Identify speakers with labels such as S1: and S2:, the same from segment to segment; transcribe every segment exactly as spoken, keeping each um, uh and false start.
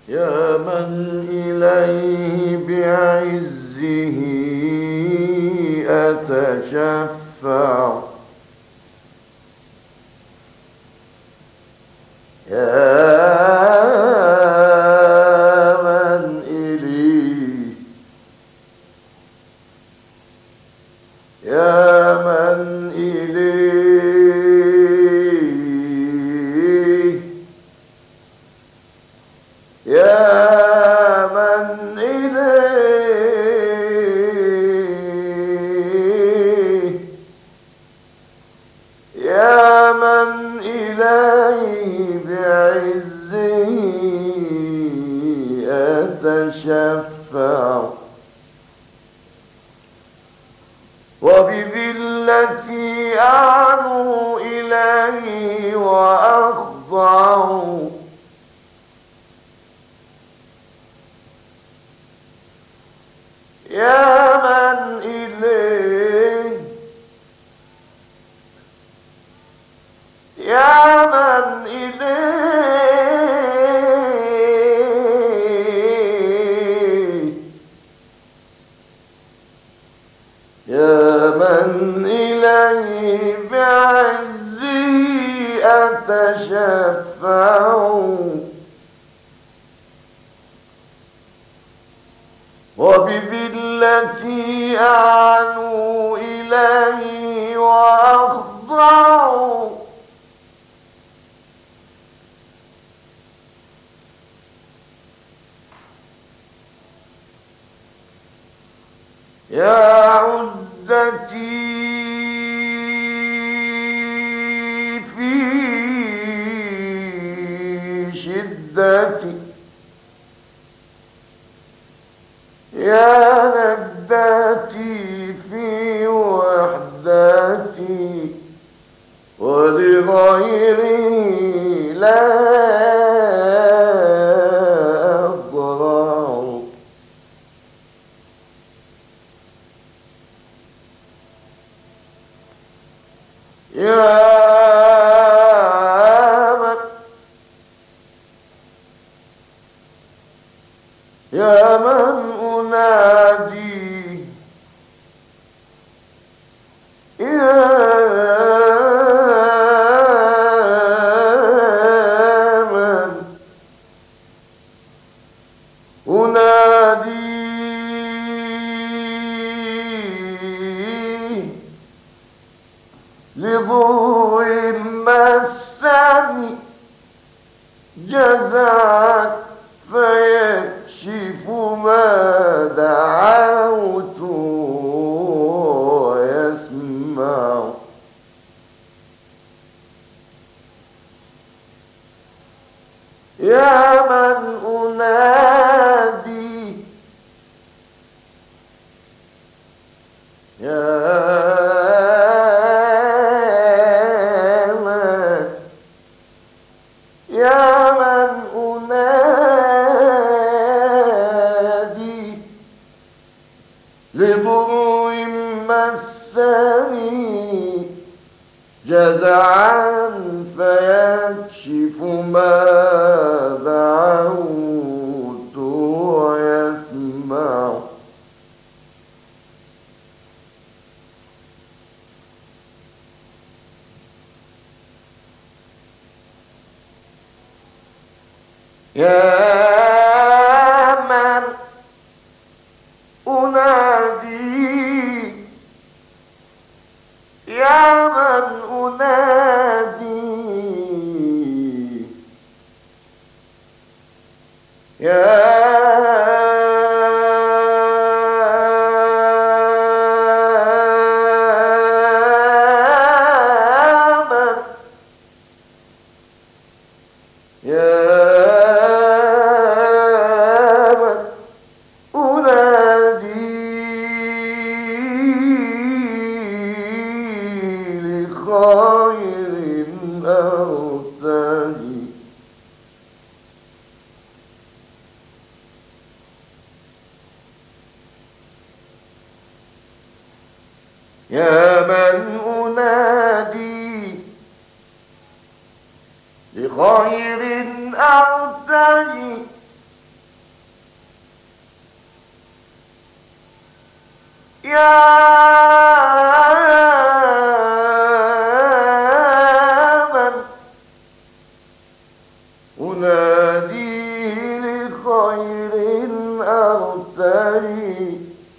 S1: يا من إليه بعزه أتشفع، يا من إليه يا من إليه يا من إليه يا من إليه بعزه أتشفع، وبذلتي أعلو إليه وأخضع، يا من إليه يا من إليه يا من إليه بعزه أتشفع، وبذلتي أعلو إليه وأخضع، يا عزتي في شدتي، يا نداتي في وحدتي، ولغيري لا أضرع، يا من يا من أنادي، يا من أنادي لضوء مسني جزعت فيكشف ما دعوت ويسمع، يا من أنادي، يا من يا من أنادي لضوء مسني جزعا فيكشف ما دعوت ويسمع، يا من أنادي يا من أنادي يا من يا خير أرتدي، يا من أنادي لخير أرتدي، يا من أنادي لخير أغتري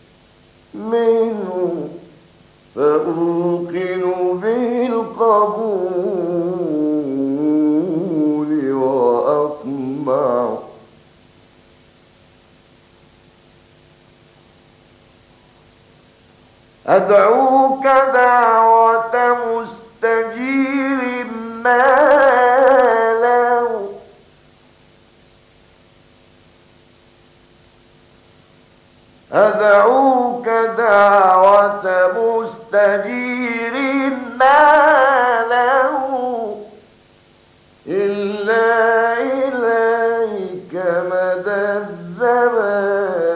S1: منه فأوقن بالقبول وأطمع أدعوك دعوة مستجير ما له أدعوك دعوة مستجير ما له إلا إليك مدى الزمان